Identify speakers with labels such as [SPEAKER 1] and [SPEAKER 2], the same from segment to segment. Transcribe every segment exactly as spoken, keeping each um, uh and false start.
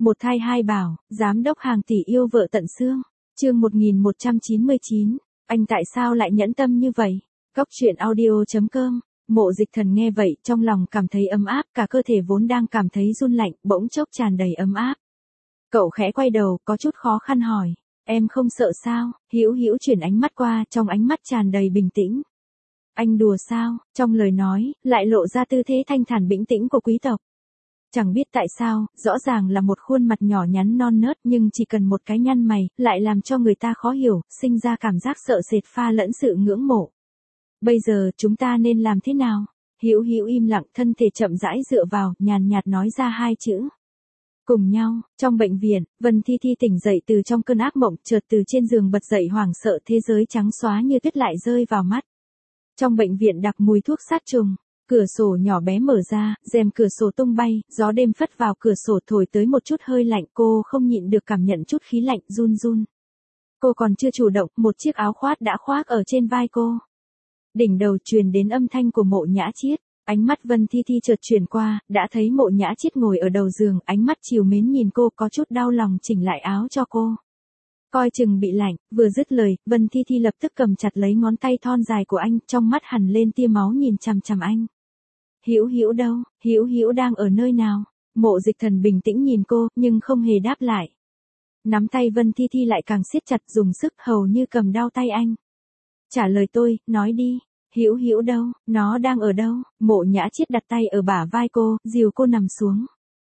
[SPEAKER 1] Một thai hai bảo, giám đốc hàng tỷ yêu vợ tận xương. Chương một nghìn một trăm chín mươi chín, anh tại sao lại nhẫn tâm như vậy? Cóc truyện audio chấm com. Mộ Dịch Thần nghe vậy, trong lòng cảm thấy ấm áp, cả cơ thể vốn đang cảm thấy run lạnh, bỗng chốc tràn đầy ấm áp. Cậu khẽ quay đầu, có chút khó khăn hỏi, em không sợ sao? Hữu Hữu chuyển ánh mắt qua, trong ánh mắt tràn đầy bình tĩnh. Anh đùa sao? Trong lời nói, lại lộ ra tư thế thanh thản bình tĩnh của quý tộc. Chẳng biết tại sao, rõ ràng là một khuôn mặt nhỏ nhắn non nớt nhưng chỉ cần một cái nhăn mày, lại làm cho người ta khó hiểu, sinh ra cảm giác sợ sệt pha lẫn sự ngưỡng mộ. Bây giờ chúng ta nên làm thế nào? Hữu Hữu im lặng, thân thể chậm rãi dựa vào, nhàn nhạt nói ra hai chữ. Cùng nhau, trong bệnh viện, Vân Thi Thi tỉnh dậy từ trong cơn ác mộng, chợt từ trên giường bật dậy hoảng sợ, thế giới trắng xóa như tuyết lại rơi vào mắt. Trong bệnh viện đặc mùi thuốc sát trùng. Cửa sổ nhỏ bé mở ra, rèm cửa sổ tung bay, gió đêm phất vào cửa sổ thổi tới một chút hơi lạnh, cô không nhịn được cảm nhận chút khí lạnh run run. Cô còn chưa chủ động, một chiếc áo khoác đã khoác ở trên vai cô. Đỉnh đầu truyền đến âm thanh của Mộ Nhã Chiết, ánh mắt Vân Thi Thi chợt chuyển qua, đã thấy Mộ Nhã Chiết ngồi ở đầu giường, ánh mắt trìu mến nhìn cô, có chút đau lòng chỉnh lại áo cho cô. Coi chừng bị lạnh, vừa dứt lời, Vân Thi Thi lập tức cầm chặt lấy ngón tay thon dài của anh, trong mắt hằn lên tia máu nhìn chằm chằm anh. Hữu Hữu đâu? Hữu Hữu đang ở nơi nào? Mộ Dịch Thần bình tĩnh nhìn cô, nhưng không hề đáp lại. Nắm tay Vân Thi Thi lại càng siết chặt, dùng sức hầu như cầm đau tay anh. Trả lời tôi, nói đi. Hữu Hữu đâu? Nó đang ở đâu? Mộ Nhã Chiết đặt tay ở bả vai cô, dìu cô nằm xuống.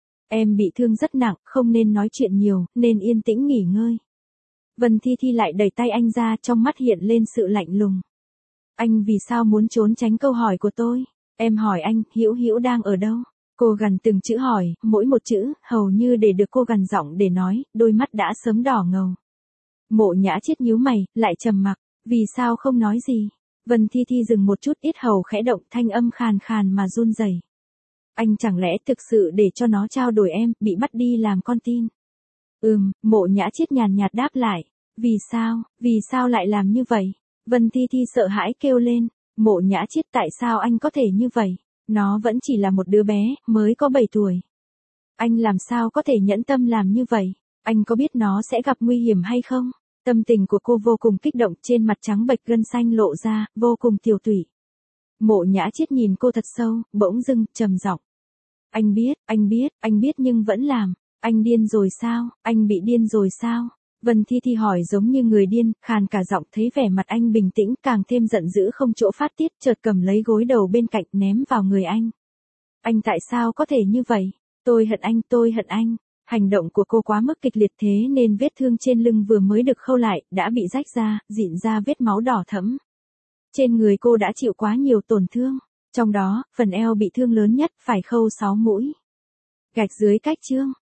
[SPEAKER 1] Em bị thương rất nặng, không nên nói chuyện nhiều, nên yên tĩnh nghỉ ngơi. Vân Thi Thi lại đẩy tay anh ra, trong mắt hiện lên sự lạnh lùng. Anh vì sao muốn trốn tránh câu hỏi của tôi? Em hỏi anh, Hữu Hữu đang ở đâu? Cô gằn từng chữ hỏi, mỗi một chữ, hầu như để được cô gằn giọng để nói, đôi mắt đã sớm đỏ ngầu. Mộ Nhã Chiết nhíu mày, lại trầm mặc, vì sao không nói gì? Vân Thi Thi dừng một chút, ít hầu khẽ động, thanh âm khàn khàn mà run rẩy. Anh chẳng lẽ thực sự để cho nó trao đổi em, bị bắt đi làm con tin? Ừm, Mộ Nhã Chiết nhàn nhạt đáp lại. Vì sao, vì sao lại làm như vậy? Vân Thi Thi sợ hãi kêu lên. Mộ Nhã Chiết, tại sao anh có thể như vậy? Nó vẫn chỉ là một đứa bé, mới có bảy tuổi. Anh làm sao có thể nhẫn tâm làm như vậy? Anh có biết nó sẽ gặp nguy hiểm hay không? Tâm tình của cô vô cùng kích động, trên mặt trắng bệch gân xanh lộ ra, vô cùng tiều tụy. Mộ Nhã Chiết nhìn cô thật sâu, bỗng dưng, trầm giọng. Anh biết, anh biết, anh biết nhưng vẫn làm. Anh điên rồi sao? Anh bị điên rồi sao? Vân Thi Thi hỏi giống như người điên, khàn cả giọng, thấy vẻ mặt anh bình tĩnh, càng thêm giận dữ không chỗ phát tiết, chợt cầm lấy gối đầu bên cạnh ném vào người anh. Anh tại sao có thể như vậy? Tôi hận anh, tôi hận anh. Hành động của cô quá mức kịch liệt thế nên vết thương trên lưng vừa mới được khâu lại, đã bị rách ra, rịn ra vết máu đỏ thẫm. Trên người cô đã chịu quá nhiều tổn thương, trong đó, phần eo bị thương lớn nhất, phải khâu sáu mũi. Gạch dưới cách chương.